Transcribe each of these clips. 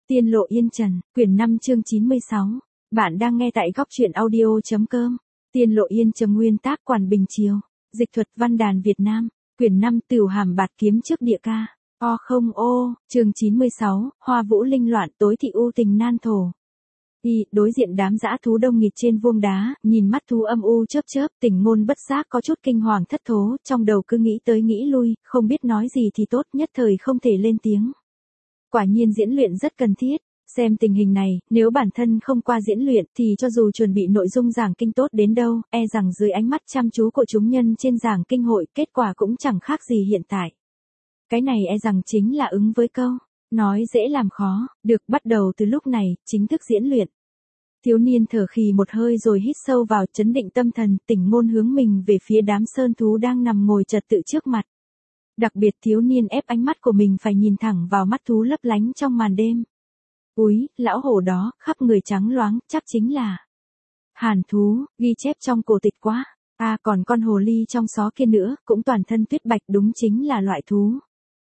Tiên lộ yên trần, quyển 5 chương 96. Bạn đang nghe tại góc truyện audio.com. Tiên lộ yên trần, nguyên tác Quản Bình Triều. Dịch thuật văn đàn Việt Nam. Quyển 5 Tửu Hàm Bạt Kiếm trước địa ca. Chương 96, Hoa Vũ linh loạn tối thị u tình nan thổ. Đối diện đám dã thú đông nghịt trên vuông đá, nhìn mắt thú âm u chớp chớp, Tình Ngôn bất giác có chút kinh hoàng thất thố, trong đầu cứ nghĩ tới nghĩ lui, không biết nói gì thì tốt, nhất thời không thể lên tiếng. Quả nhiên diễn luyện rất cần thiết, xem tình hình này, nếu bản thân không qua diễn luyện thì cho dù chuẩn bị nội dung giảng kinh tốt đến đâu, e rằng dưới ánh mắt chăm chú của chúng nhân trên giảng kinh hội, kết quả cũng chẳng khác gì hiện tại. Cái này e rằng chính là ứng với câu nói dễ làm khó, được bắt đầu từ lúc này, chính thức diễn luyện. Thiếu niên thở khì một hơi rồi hít sâu vào, trấn định tâm thần, Tình Ngôn hướng mình về phía đám sơn thú đang nằm ngồi trật tự trước mặt. Đặc biệt thiếu niên ép ánh mắt của mình phải nhìn thẳng vào mắt thú lấp lánh trong màn đêm. Úi, lão hổ đó, khắp người trắng loáng, chắc chính là hàn thú, ghi chép trong cổ tịch quá. Còn con hồ ly trong xó kia nữa, cũng toàn thân tuyết bạch, đúng chính là loại thú.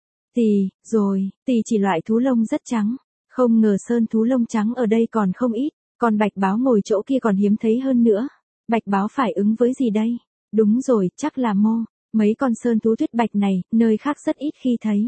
Tỳ chỉ loại thú lông rất trắng. Không ngờ sơn thú lông trắng ở đây còn không ít, còn bạch báo ngồi chỗ kia còn hiếm thấy hơn nữa. Bạch báo phải ứng với gì đây? Đúng rồi, chắc là mô. Mấy con sơn thú tuyết bạch này, nơi khác rất ít khi thấy.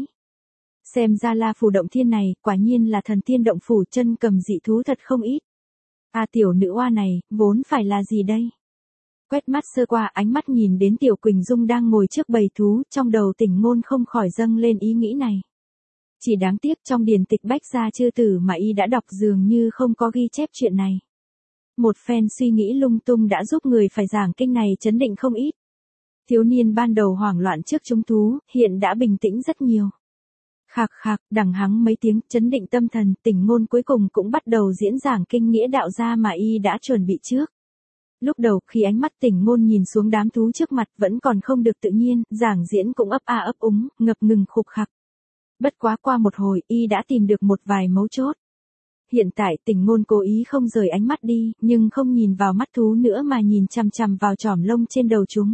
Xem ra La Phủ động thiên này, quả nhiên là thần tiên động phủ, chân cầm dị thú thật không ít. Tiểu nữ oa này, vốn phải là gì đây? Quét mắt sơ qua, ánh mắt nhìn đến Tiểu Quỳnh Dung đang ngồi trước bầy thú, trong đầu Tình Ngôn không khỏi dâng lên ý nghĩ này. Chỉ đáng tiếc trong điển tịch Bách Gia Chư Tử mà y đã đọc dường như không có ghi chép chuyện này. Một phen suy nghĩ lung tung đã giúp người phải giảng kinh này chấn định không ít. Thiếu niên ban đầu hoảng loạn trước chúng thú, hiện đã bình tĩnh rất nhiều. Khạc khạc, đằng hắng mấy tiếng, chấn định tâm thần, Tình Ngôn cuối cùng cũng bắt đầu diễn giảng kinh nghĩa đạo gia mà y đã chuẩn bị trước. Lúc đầu, khi ánh mắt Tình Ngôn nhìn xuống đám thú trước mặt vẫn còn không được tự nhiên, giảng diễn cũng ấp ấp úng, ngập ngừng khục khặc. Bất quá qua một hồi, y đã tìm được một vài mấu chốt. Hiện tại Tình Ngôn cố ý không rời ánh mắt đi, nhưng không nhìn vào mắt thú nữa mà nhìn chằm chằm vào chòm lông trên đầu chúng.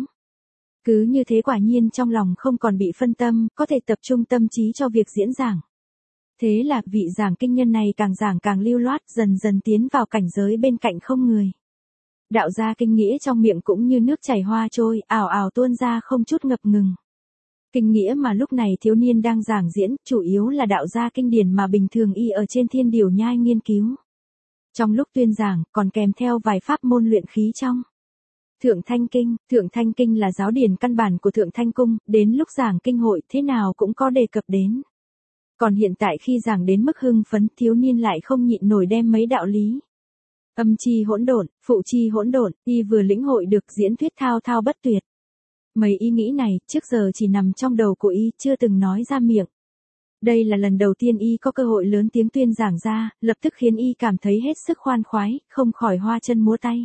Cứ như thế quả nhiên trong lòng không còn bị phân tâm, có thể tập trung tâm trí cho việc diễn giảng. Thế là vị giảng kinh nhân này càng giảng càng lưu loát, dần dần tiến vào cảnh giới bên cạnh không người. Đạo gia kinh nghĩa trong miệng cũng như nước chảy hoa trôi, ào ào tuôn ra không chút ngập ngừng. Kinh nghĩa mà lúc này thiếu niên đang giảng diễn, chủ yếu là đạo gia kinh điển mà bình thường y ở trên Thiên Điểu Nhai nghiên cứu. Trong lúc tuyên giảng, còn kèm theo vài pháp môn luyện khí trong Thượng Thanh Kinh là giáo điển căn bản của Thượng Thanh Cung, đến lúc giảng kinh hội thế nào cũng có đề cập đến. Còn hiện tại khi giảng đến mức hưng phấn, thiếu niên lại không nhịn nổi đem mấy đạo lý. Âm chi hỗn độn, phụ chi hỗn độn, y vừa lĩnh hội được diễn thuyết thao thao bất tuyệt. Mấy ý nghĩ này, trước giờ chỉ nằm trong đầu của y, chưa từng nói ra miệng. Đây là lần đầu tiên y có cơ hội lớn tiếng tuyên giảng ra, lập tức khiến y cảm thấy hết sức khoan khoái, không khỏi hoa chân múa tay.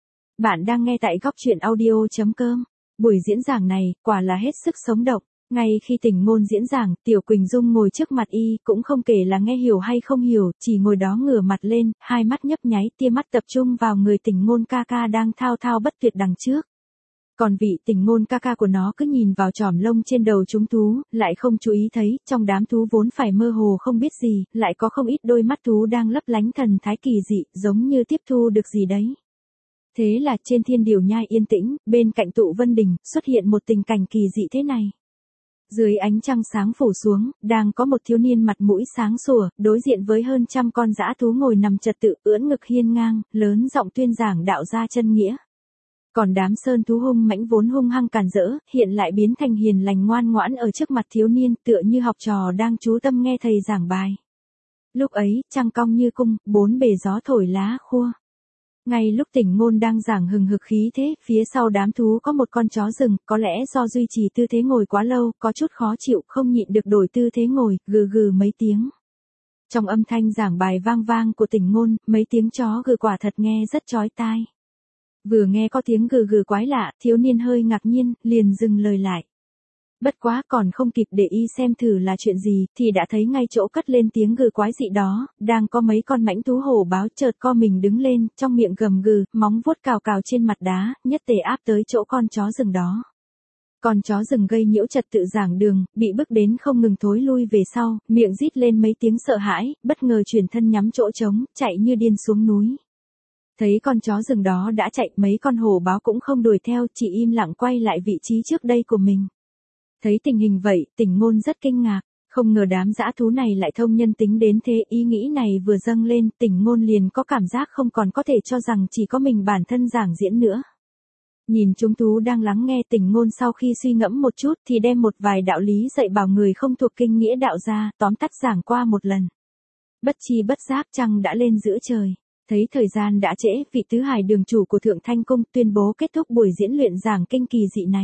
Bạn đang nghe tại góc truyện audio.com. Buổi diễn giảng này, quả là hết sức sống động. Ngay khi Tình Ngôn diễn giảng, Tiểu Quỳnh Dung ngồi trước mặt y, cũng không kể là nghe hiểu hay không hiểu, chỉ ngồi đó ngửa mặt lên, hai mắt nhấp nháy, tia mắt tập trung vào người Tình Ngôn ca ca đang thao thao bất tuyệt đằng trước. Còn vị Tình Ngôn ca ca của nó cứ nhìn vào chòm lông trên đầu chúng thú, lại không chú ý thấy, trong đám thú vốn phải mơ hồ không biết gì, lại có không ít đôi mắt thú đang lấp lánh thần thái kỳ dị, giống như tiếp thu được gì đấy. Thế là trên Thiên Điểu Nhai yên tĩnh, bên cạnh Tụ Vân Đình, xuất hiện một tình cảnh kỳ dị thế này. Dưới ánh trăng sáng phủ xuống, đang có một thiếu niên mặt mũi sáng sủa, đối diện với hơn trăm con dã thú ngồi nằm trật tự, ưỡn ngực hiên ngang, lớn giọng tuyên giảng đạo gia chân nghĩa. Còn đám sơn thú hung mãnh vốn hung hăng càn rỡ, hiện lại biến thành hiền lành ngoan ngoãn ở trước mặt thiếu niên, tựa như học trò đang chú tâm nghe thầy giảng bài. Lúc ấy, trăng cong như cung, bốn bề gió thổi lá khua. Ngay lúc Tình Ngôn đang giảng hừng hực khí thế, phía sau đám thú có một con chó rừng, có lẽ do duy trì tư thế ngồi quá lâu, có chút khó chịu, không nhịn được đổi tư thế ngồi, gừ gừ mấy tiếng. Trong âm thanh giảng bài vang vang của Tình Ngôn, mấy tiếng chó gừ quả thật nghe rất chói tai. Vừa nghe có tiếng gừ gừ quái lạ, thiếu niên hơi ngạc nhiên, liền dừng lời lại. Bất quá còn không kịp để y xem thử là chuyện gì, thì đã thấy ngay chỗ cất lên tiếng gừ quái dị đó, đang có mấy con mãnh thú hổ báo chợt co mình đứng lên, trong miệng gầm gừ, móng vuốt cào cào trên mặt đá, nhất tề áp tới chỗ con chó rừng đó. Con chó rừng gây nhiễu trật tự giảng đường, bị bức đến không ngừng thối lui về sau, miệng rít lên mấy tiếng sợ hãi, bất ngờ chuyển thân nhắm chỗ trống, chạy như điên xuống núi. Thấy con chó rừng đó đã chạy, mấy con hổ báo cũng không đuổi theo, chỉ im lặng quay lại vị trí trước đây của mình. Thấy tình hình vậy, Tỉnh Ngôn rất kinh ngạc, không ngờ đám dã thú này lại thông nhân tính đến thế. Ý nghĩ này vừa dâng lên, Tỉnh Ngôn liền có cảm giác không còn có thể cho rằng chỉ có mình bản thân giảng diễn nữa. Nhìn chúng thú đang lắng nghe, Tỉnh Ngôn sau khi suy ngẫm một chút thì đem một vài đạo lý dạy bảo người không thuộc kinh nghĩa đạo ra, tóm tắt giảng qua một lần. Bất chi bất giác trăng đã lên giữa trời. Thấy thời gian đã trễ, vị tứ hải đường chủ của Thượng Thanh Cung tuyên bố kết thúc buổi diễn luyện giảng kinh kỳ dị này.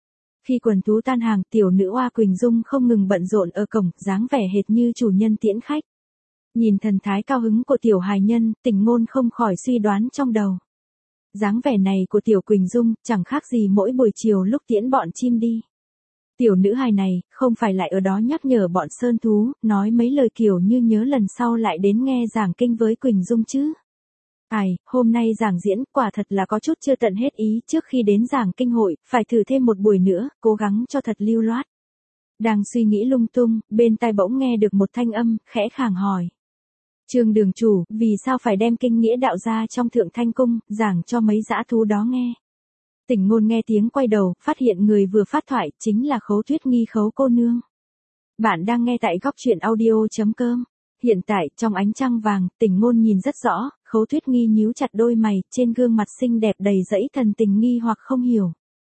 Khi quần thú tan hàng, tiểu nữ oa Quỳnh Dung không ngừng bận rộn ở cổng, dáng vẻ hệt như chủ nhân tiễn khách. Nhìn thần thái cao hứng của tiểu hài nhân, Tỉnh Ngôn không khỏi suy đoán trong đầu. Dáng vẻ này của tiểu Quỳnh Dung chẳng khác gì mỗi buổi chiều lúc tiễn bọn chim đi. Tiểu nữ hài này không phải lại ở đó nhắc nhở bọn sơn thú, nói mấy lời kiểu như nhớ lần sau lại đến nghe giảng kinh với Quỳnh Dung chứ. Ai, hôm nay giảng diễn quả thật là có chút chưa tận hết ý, trước khi đến giảng kinh hội, phải thử thêm một buổi nữa, cố gắng cho thật lưu loát. Đang suy nghĩ lung tung, bên tai bỗng nghe được một thanh âm, khẽ khàng hỏi. Trương đường chủ, vì sao phải đem kinh nghĩa đạo ra trong Thượng Thanh Cung, giảng cho mấy dã thú đó nghe? Tỉnh Ngôn nghe tiếng quay đầu, phát hiện người vừa phát thoại, chính là Khấu Tuyết Nghi Khấu cô nương. Bạn đang nghe tại góc truyện audio.com. Hiện tại, trong ánh trăng vàng, Tỉnh Ngôn nhìn rất rõ, Khấu Tuyết Nghi nhíu chặt đôi mày, trên gương mặt xinh đẹp đầy dẫy thần tình nghi hoặc không hiểu.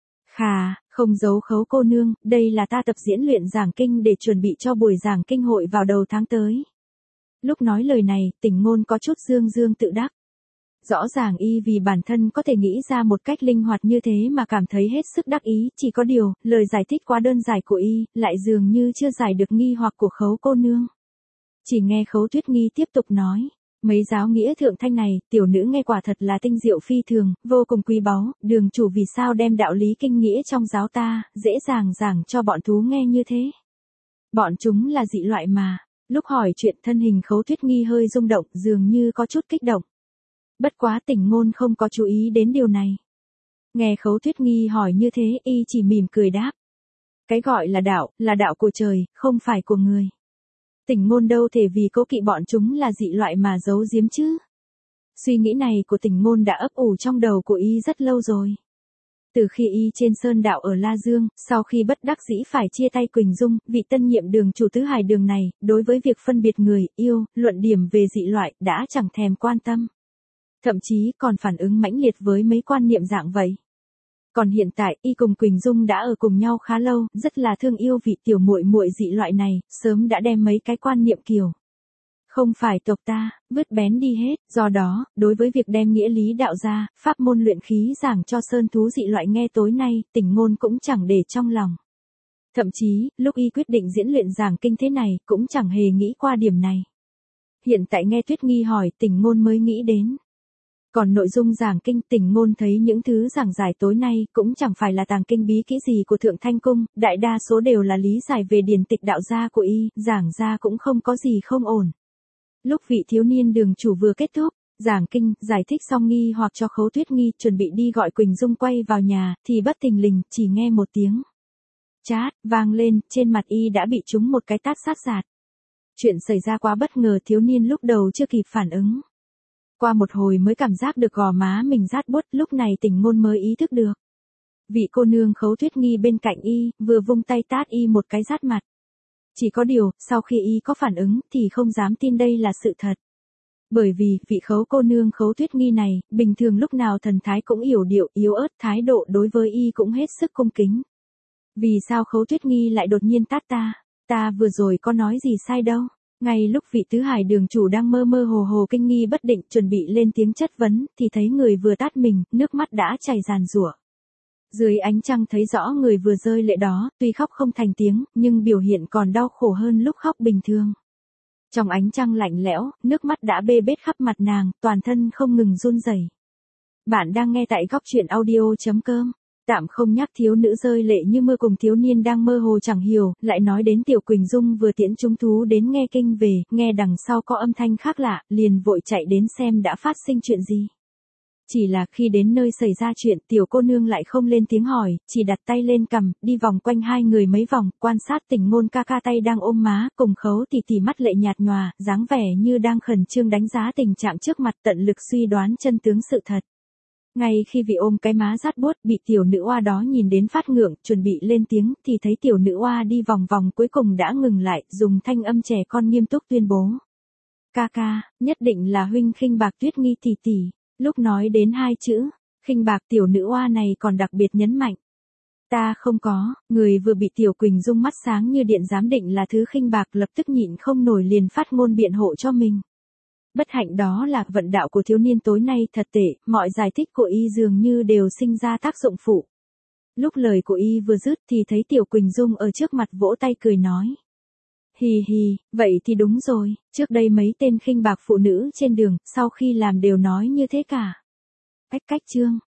Khà, không giấu Khấu cô nương, đây là ta tập diễn luyện giảng kinh để chuẩn bị cho buổi giảng kinh hội vào đầu tháng tới. Lúc nói lời này, Tỉnh Ngôn có chút dương dương tự đắc. Rõ ràng y vì bản thân có thể nghĩ ra một cách linh hoạt như thế mà cảm thấy hết sức đắc ý, chỉ có điều, lời giải thích quá đơn giản của y, lại dường như chưa giải được nghi hoặc của Khấu cô nương. Chỉ nghe Khấu Tuyết Nghi tiếp tục nói, mấy giáo nghĩa thượng thanh này, tiểu nữ nghe quả thật là tinh diệu phi thường, vô cùng quý báu, đường chủ vì sao đem đạo lý kinh nghĩa trong giáo ta, dễ dàng giảng cho bọn thú nghe như thế. Bọn chúng là dị loại mà. Lúc hỏi chuyện thân hình Khấu Tuyết Nghi hơi rung động, dường như có chút kích động. Bất quá Tỉnh Ngôn không có chú ý đến điều này. Nghe Khấu Tuyết Nghi hỏi như thế, y chỉ mỉm cười đáp. Cái gọi là đạo của trời, không phải của người. Tỉnh Ngôn đâu thể vì cố kỵ bọn chúng là dị loại mà giấu giếm chứ. Suy nghĩ này của Tỉnh Ngôn đã ấp ủ trong đầu của y rất lâu rồi. Từ khi y trên sơn đạo ở La Dương, sau khi bất đắc dĩ phải chia tay Quỳnh Dung, vị tân nhiệm đường chủ tứ hải đường này, đối với việc phân biệt người, yêu, luận điểm về dị loại, đã chẳng thèm quan tâm. Thậm chí còn phản ứng mãnh liệt với mấy quan niệm dạng vậy. Còn hiện tại, y cùng Quỳnh Dung đã ở cùng nhau khá lâu, rất là thương yêu vị tiểu muội muội dị loại này, sớm đã đem mấy cái quan niệm kiểu không phải tộc ta, vứt bén đi hết, do đó, đối với việc đem nghĩa lý đạo ra, pháp môn luyện khí giảng cho sơn thú dị loại nghe tối nay, Tỉnh Ngôn cũng chẳng để trong lòng. Thậm chí, lúc y quyết định diễn luyện giảng kinh thế này, cũng chẳng hề nghĩ qua điểm này. Hiện tại nghe Tuyết Nghi hỏi, Tỉnh Ngôn mới nghĩ đến. Còn nội dung giảng kinh, Tỉnh Ngôn thấy những thứ giảng giải tối nay cũng chẳng phải là tàng kinh bí kỹ gì của Thượng Thanh Cung, đại đa số đều là lý giải về điển tịch đạo gia của y, giảng ra cũng không có gì không ổn. Lúc vị thiếu niên đường chủ vừa kết thúc, giảng kinh, giải thích xong nghi hoặc cho Khấu Tuyết Nghi, chuẩn bị đi gọi Quỳnh Dung quay vào nhà, thì bất thình lình, chỉ nghe một tiếng chát, vang lên, trên mặt y đã bị trúng một cái tát sát sạt. Chuyện xảy ra quá bất ngờ, thiếu niên lúc đầu chưa kịp phản ứng. Qua một hồi mới cảm giác được gò má mình rát buốt, lúc này Tỉnh Ngôn mới ý thức được. Vị cô nương Khấu Tuyết Nghi bên cạnh y, vừa vung tay tát y một cái rát mặt. Chỉ có điều, sau khi y có phản ứng, thì không dám tin đây là sự thật. Bởi vì, vị Khấu cô nương Khấu Tuyết Nghi này, bình thường lúc nào thần thái cũng yểu điệu, yếu ớt, thái độ đối với y cũng hết sức cung kính. Vì sao Khấu Tuyết Nghi lại đột nhiên tát ta? Ta vừa rồi có nói gì sai đâu? Ngay lúc vị tứ hải đường chủ đang mơ mơ hồ hồ kinh nghi bất định, chuẩn bị lên tiếng chất vấn, thì thấy người vừa tát mình, nước mắt đã chảy ràn rủa. Dưới ánh trăng thấy rõ người vừa rơi lệ đó, tuy khóc không thành tiếng, nhưng biểu hiện còn đau khổ hơn lúc khóc bình thường. Trong ánh trăng lạnh lẽo, nước mắt đã bê bết khắp mặt nàng, toàn thân không ngừng run rẩy. Bạn đang nghe tại góc truyện audio.com. Tạm không nhắc thiếu nữ rơi lệ như mưa cùng thiếu niên đang mơ hồ chẳng hiểu, lại nói đến tiểu Quỳnh Dung vừa tiễn chúng thú đến nghe kinh về, nghe đằng sau có âm thanh khác lạ, liền vội chạy đến xem đã phát sinh chuyện gì. Chỉ là khi đến nơi xảy ra chuyện, tiểu cô nương lại không lên tiếng hỏi, chỉ đặt tay lên cằm, đi vòng quanh hai người mấy vòng, quan sát Tình Ngôn ca ca tay đang ôm má, cùng Khấu tỷ tỷ mắt lệ nhạt nhòa, dáng vẻ như đang khẩn trương đánh giá tình trạng trước mặt, tận lực suy đoán chân tướng sự thật. Ngay khi vị ôm cái má rát buốt bị tiểu nữ oa đó nhìn đến phát ngượng, chuẩn bị lên tiếng, thì thấy tiểu nữ oa đi vòng vòng cuối cùng đã ngừng lại, dùng thanh âm trẻ con nghiêm túc tuyên bố. Ca ca, nhất định là huynh khinh bạc Tuyết Nghi tỷ tỷ. Lúc nói đến hai chữ, khinh bạc, tiểu nữ oa này còn đặc biệt nhấn mạnh. Ta không có, người vừa bị Tiểu Quỳnh Dung mắt sáng như điện giám định là thứ khinh bạc lập tức nhịn không nổi liền phát ngôn biện hộ cho mình. Bất hạnh đó là vận đạo của thiếu niên tối nay thật tệ, mọi giải thích của y dường như đều sinh ra tác dụng phụ. Lúc lời của y vừa dứt thì thấy Tiểu Quỳnh Dung ở trước mặt vỗ tay cười nói. Hì hì, vậy thì đúng rồi, trước đây mấy tên khinh bạc phụ nữ trên đường, sau khi làm đều nói như thế cả. Cách chương.